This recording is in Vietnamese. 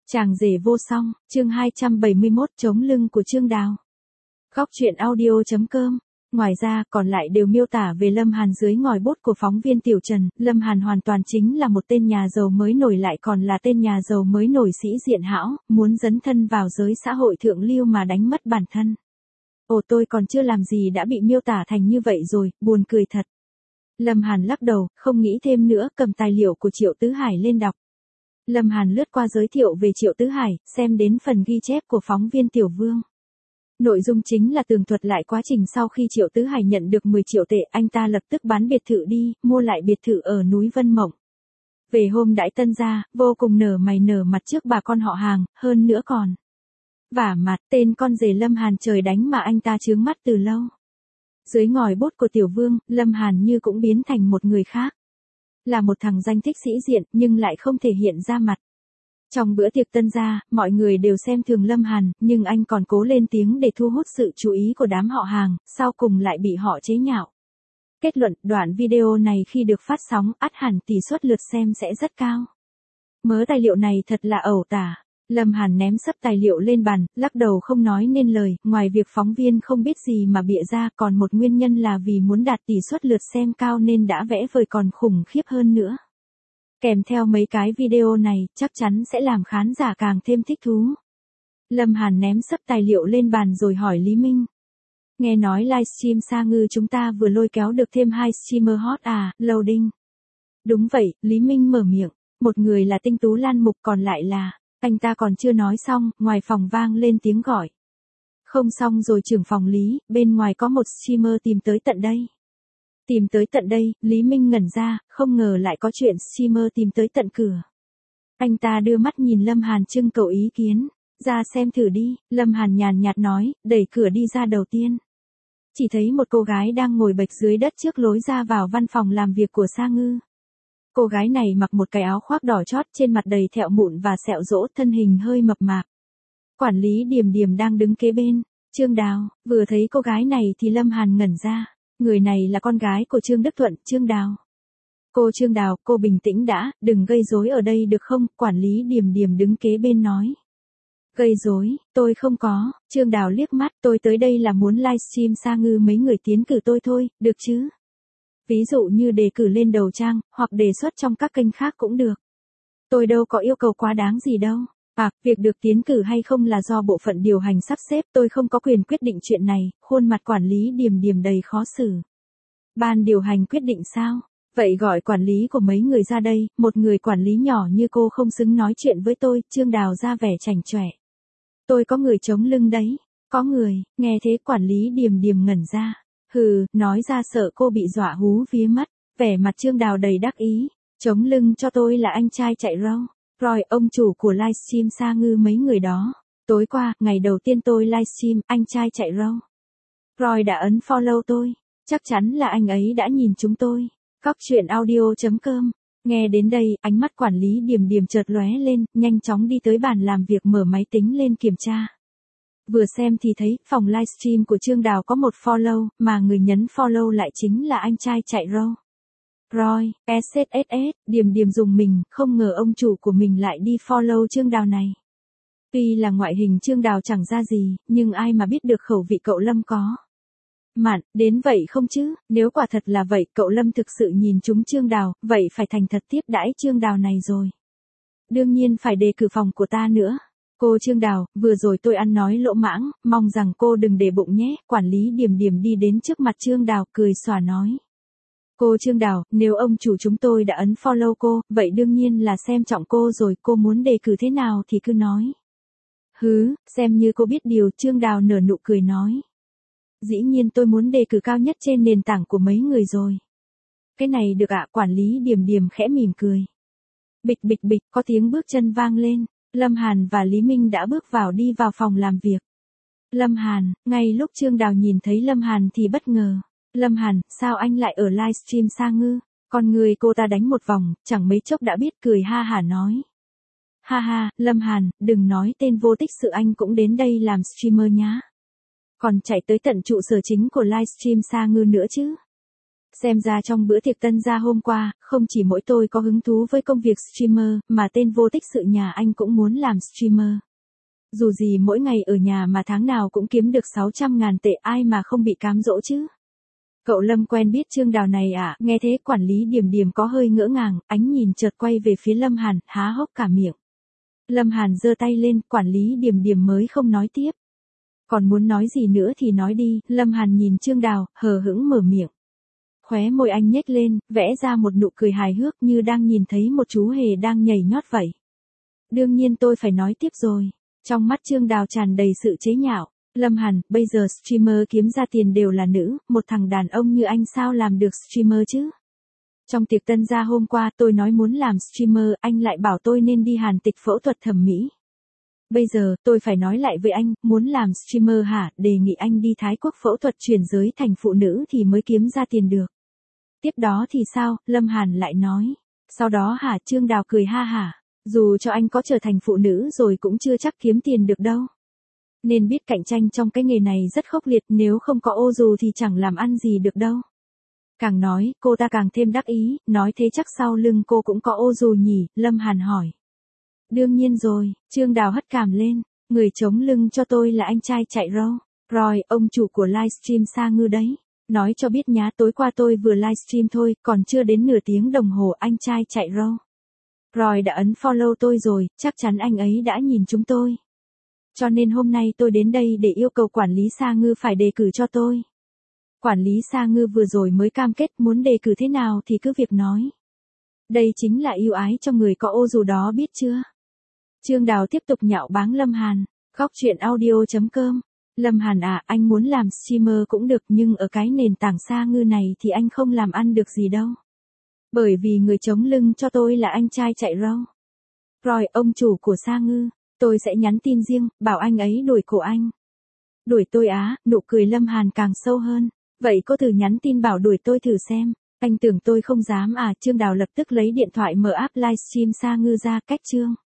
Chàng rể vô song, chương 271 chống lưng của Trương Đào. Góc truyện audio.com. Ngoài ra, còn lại đều miêu tả về Lâm Hàn dưới ngòi bút của phóng viên Tiểu Trần. Lâm Hàn hoàn toàn chính là một tên nhà giàu mới nổi, lại còn là tên nhà giàu mới nổi sĩ diện hão, muốn dấn thân vào giới xã hội thượng lưu mà đánh mất bản thân. Ồ, tôi còn chưa làm gì đã bị miêu tả thành như vậy rồi, buồn cười thật. Lâm Hàn lắc đầu, không nghĩ thêm nữa, cầm tài liệu của Triệu Tứ Hải lên đọc. Lâm Hàn lướt qua giới thiệu về Triệu Tứ Hải, xem đến phần ghi chép của phóng viên Tiểu Vương. Nội dung chính là tường thuật lại quá trình sau khi Triệu Tứ Hải nhận được 10 triệu tệ, anh ta lập tức bán biệt thự đi, mua lại biệt thự ở núi Vân Mộng. Về hôm đãi tân gia, vô cùng nở mày nở mặt trước bà con họ hàng, hơn nữa còn vả mặt tên con rể Lâm Hàn trời đánh mà anh ta chướng mắt từ lâu. Dưới ngòi bút của Tiểu Vương, Lâm Hàn như cũng biến thành một người khác. Là một thằng danh thích sĩ diện, nhưng lại không thể hiện ra mặt. Trong bữa tiệc tân gia, mọi người đều xem thường Lâm Hàn, nhưng anh còn cố lên tiếng để thu hút sự chú ý của đám họ hàng, sau cùng lại bị họ chế nhạo. Kết luận, đoạn video này khi được phát sóng, ắt hẳn tỷ suất lượt xem sẽ rất cao. Mớ tài liệu này thật là ẩu tả. Lâm Hàn ném sấp tài liệu lên bàn, lắc đầu không nói nên lời, ngoài việc phóng viên không biết gì mà bịa ra, còn một nguyên nhân là vì muốn đạt tỷ suất lượt xem cao nên đã vẽ vời còn khủng khiếp hơn nữa. Kèm theo mấy cái video này, chắc chắn sẽ làm khán giả càng thêm thích thú. Lâm Hàn ném sấp tài liệu lên bàn rồi hỏi Lý Minh. Nghe nói livestream Sa Ngư chúng ta vừa lôi kéo được thêm 2 streamer hot à, loading. Đúng vậy, Lý Minh mở miệng, một người là Tinh Tú Lan Mục còn lại là... Anh ta còn chưa nói xong, ngoài phòng vang lên tiếng gọi. Không xong rồi trưởng phòng Lý, bên ngoài có một streamer tìm tới tận đây. Tìm tới tận đây, Lý Minh ngẩn ra, không ngờ lại có chuyện streamer tìm tới tận cửa. Anh ta đưa mắt nhìn Lâm Hàn trưng cầu ý kiến. Ra xem thử đi, Lâm Hàn nhàn nhạt nói, đẩy cửa đi ra đầu tiên. Chỉ thấy một cô gái đang ngồi bệt dưới đất trước lối ra vào văn phòng làm việc của Sa Ngư. Cô gái này mặc một cái áo khoác đỏ chót, trên mặt đầy thẹo mụn và sẹo rỗ, thân hình hơi mập mạp. Quản lý Điềm Điềm đang đứng kế bên. Trương Đào, vừa thấy cô gái này thì Lâm Hàn ngẩn ra. Người này là con gái của Trương Đức Thuận, Trương Đào. Cô Trương Đào, cô bình tĩnh đã, đừng gây rối ở đây được không? Quản lý Điềm Điềm đứng kế bên nói. Gây rối, tôi không có. Trương Đào liếc mắt, tôi tới đây là muốn livestream Sa Ngư mấy người tiến cử tôi thôi, được chứ? Ví dụ như đề cử lên đầu trang, hoặc đề xuất trong các kênh khác cũng được. Tôi đâu có yêu cầu quá đáng gì đâu. À, việc được tiến cử hay không là do bộ phận điều hành sắp xếp, tôi không có quyền quyết định chuyện này. Khuôn mặt quản lý Điềm Điềm đầy khó xử. Ban điều hành quyết định sao? Vậy gọi quản lý của mấy người ra đây, một người quản lý nhỏ như cô không xứng nói chuyện với tôi. Trương Đào ra vẻ chảnh chọe. Tôi có người chống lưng đấy. Có người, nghe thế quản lý Điềm Điềm ngẩn ra. Hừ, nói ra sợ cô bị dọa hú vía mất. Vẻ mặt Trương Đào đầy đắc ý. Chống lưng cho tôi là anh trai chạy râu. Rồi, ông chủ của livestream Sa Ngư mấy người đó. Tối qua, ngày đầu tiên tôi livestream, anh trai chạy râu. Rồi đã ấn follow tôi. Chắc chắn là anh ấy đã nhìn chúng tôi. Góc truyện audio.com. Nghe đến đây, ánh mắt quản lý Điềm Điềm chợt lóe lên, nhanh chóng đi tới bàn làm việc mở máy tính lên kiểm tra. Vừa xem thì thấy, phòng livestream của Trương Đào có một follow, mà người nhấn follow lại chính là anh trai chạy râu. Rồi, SSSS, Điềm Điềm dùng mình, không ngờ ông chủ của mình lại đi follow Trương Đào này. Tuy là ngoại hình Trương Đào chẳng ra gì, nhưng ai mà biết được khẩu vị cậu Lâm có. Mạn, đến vậy không chứ, nếu quả thật là vậy, cậu Lâm thực sự nhìn trúng Trương Đào, vậy phải thành thật tiếp đãi Trương Đào này rồi. Đương nhiên phải đề cử phòng của ta nữa. Cô Trương Đào, vừa rồi tôi ăn nói lỗ mãng, mong rằng cô đừng để bụng nhé. Quản lý Điềm Điềm đi đến trước mặt Trương Đào, cười xòa nói. Cô Trương Đào, nếu ông chủ chúng tôi đã ấn follow cô, vậy đương nhiên là xem trọng cô rồi, cô muốn đề cử thế nào thì cứ nói. Hứ, xem như cô biết điều. Trương Đào nở nụ cười nói. Dĩ nhiên tôi muốn đề cử cao nhất trên nền tảng của mấy người rồi. Cái này được ạ. Quản lý Điềm Điềm khẽ mỉm cười. Bịch bịch bịch, có tiếng bước chân vang lên. Lâm Hàn và Lý Minh đã bước vào đi vào phòng làm việc. Lâm Hàn, ngay lúc Trương Đào nhìn thấy Lâm Hàn thì bất ngờ. Lâm Hàn, sao anh lại ở livestream Sa Ngư? Con người cô ta đánh một vòng, chẳng mấy chốc đã biết cười ha hả nói. Ha ha, Lâm Hàn, đừng nói tên vô tích sự, anh cũng đến đây làm streamer nhá. Còn chạy tới tận trụ sở chính của livestream Sa Ngư nữa chứ. Xem ra trong bữa tiệc tân gia hôm qua, không chỉ mỗi tôi có hứng thú với công việc streamer, mà tên vô tích sự nhà anh cũng muốn làm streamer. Dù gì mỗi ngày ở nhà mà tháng nào cũng kiếm được 600.000 tệ, ai mà không bị cám dỗ chứ. Cậu Lâm quen biết Trương Đào này à? Nghe thế quản lý Điềm Điềm có hơi ngỡ ngàng, ánh nhìn chợt quay về phía Lâm Hàn, há hốc cả miệng. Lâm Hàn giơ tay lên, quản lý Điềm Điềm mới không nói tiếp. Còn muốn nói gì nữa thì nói đi, Lâm Hàn nhìn Trương Đào, hờ hững mở miệng. Khóe môi anh nhếch lên, vẽ ra một nụ cười hài hước như đang nhìn thấy một chú hề đang nhảy nhót vậy. Đương nhiên tôi phải nói tiếp rồi. Trong mắt Trương Đào tràn đầy sự chế nhạo. Lâm Hàn, bây giờ streamer kiếm ra tiền đều là nữ, một thằng đàn ông như anh sao làm được streamer chứ? Trong tiệc tân gia hôm qua tôi nói muốn làm streamer, anh lại bảo tôi nên đi Hàn Tịch phẫu thuật thẩm mỹ. Bây giờ, tôi phải nói lại với anh, muốn làm streamer hả, đề nghị anh đi Thái Quốc phẫu thuật chuyển giới thành phụ nữ thì mới kiếm ra tiền được. Tiếp đó thì sao, Lâm Hàn lại nói. Sau đó hả, Trương Đào cười ha hả. Dù cho anh có trở thành phụ nữ rồi cũng chưa chắc kiếm tiền được đâu. Nên biết cạnh tranh trong cái nghề này rất khốc liệt, nếu không có ô dù thì chẳng làm ăn gì được đâu. Càng nói, cô ta càng thêm đắc ý, nói thế chắc sau lưng cô cũng có ô dù nhỉ, Lâm Hàn hỏi. Đương nhiên rồi, Trương Đào hất cằm lên, người chống lưng cho tôi là anh trai chạy râu. Rồi, ông chủ của livestream Sa Ngư đấy. Nói cho biết nhá, tối qua tôi vừa livestream thôi, còn chưa đến nửa tiếng đồng hồ anh trai chạy râu. Rồi đã ấn follow tôi rồi, chắc chắn anh ấy đã nhìn chúng tôi. Cho nên hôm nay tôi đến đây để yêu cầu quản lý Sa Ngư phải đề cử cho tôi. Quản lý Sa Ngư vừa rồi mới cam kết muốn đề cử thế nào thì cứ việc nói. Đây chính là ưu ái cho người có ô dù đó biết chưa? Trương Đào tiếp tục nhạo báng Lâm Hàn. Góc truyện audio.com. Lâm Hàn à, anh muốn làm streamer cũng được nhưng ở cái nền tảng Sa Ngư này thì anh không làm ăn được gì đâu. Bởi vì người chống lưng cho tôi là anh trai chạy râu. Rồi, ông chủ của Sa Ngư, tôi sẽ nhắn tin riêng, bảo anh ấy đuổi cổ anh. Đuổi tôi á, nụ cười Lâm Hàn càng sâu hơn. Vậy cô thử nhắn tin bảo đuổi tôi thử xem. Anh tưởng tôi không dám à? Trương Đào lập tức lấy điện thoại mở app livestream Sa Ngư ra, cách chương.